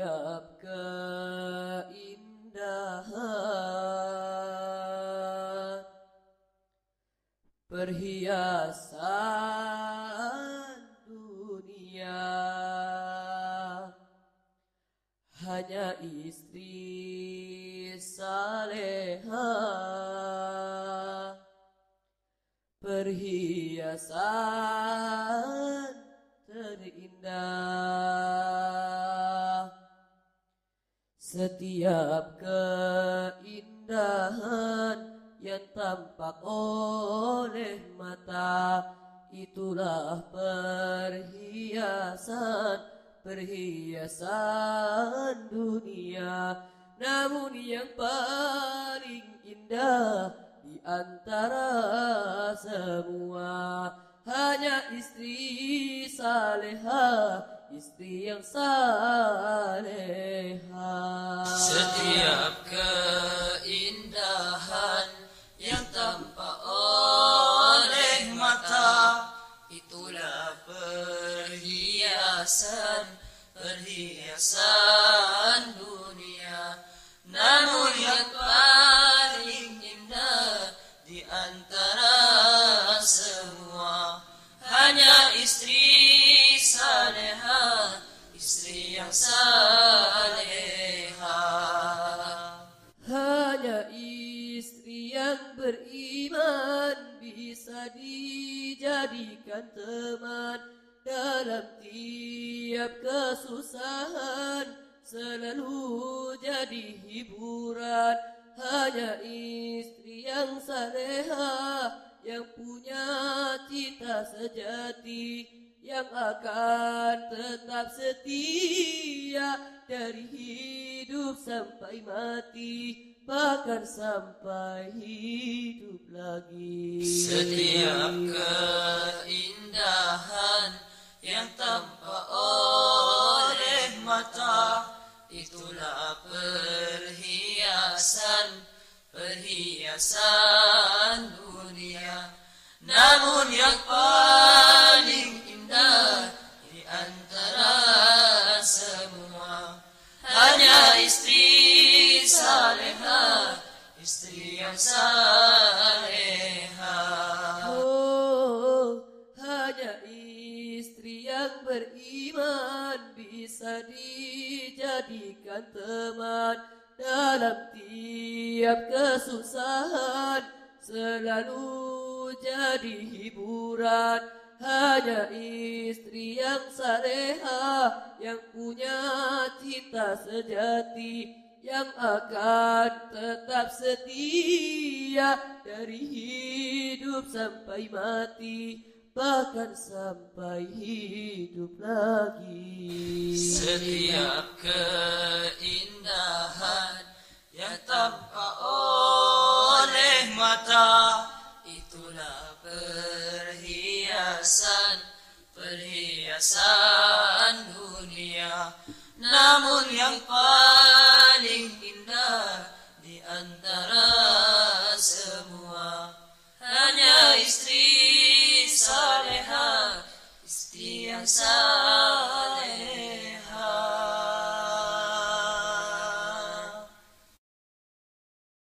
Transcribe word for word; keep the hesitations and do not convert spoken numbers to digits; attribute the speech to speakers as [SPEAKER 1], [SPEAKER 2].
[SPEAKER 1] Setiap keindahan perhiasan dunia hanya istri saleha, perhiasan terindah. Setiap keindahan yang tampak oleh mata, itulah perhiasan, perhiasan dunia. Namun yang paling indah di antara semua hanya istri saleha, istri yang saleha.
[SPEAKER 2] Setiap keindahan yang tampak oleh mata, itulah perhiasan, perhiasan dunia. Namun yang paling indah di antara semua hanya istri saleha, istri yang saleha.
[SPEAKER 1] Hanya istri yang beriman bisa dijadikan teman dalam tiap kesusahan, selalu jadi hiburan. Hanya istri yang saleha yang punya cita sejati, yang akan tetap setia dari hidup sampai mati, bahkan sampai hidup lagi.
[SPEAKER 2] Setiap keindahan yang tampak oleh mata, itulah perhiasan, perhiasan dunia. Namun yang paling indah di antara semua hanya istri saleha, istri yang saleha.
[SPEAKER 1] Oh, hanya istri yang beriman bisa dijadikan teman dalam tiap kesusahan, selalu jadi hiburan. Hanya istri yang saleha yang punya cita sejati, yang akan tetap setia dari hidup sampai mati, bahkan sampai hidup lagi.
[SPEAKER 2] Setiap keindahan yang tampak oleh mata, itulah perhiasan, perhiasan dunia. Namun yang paling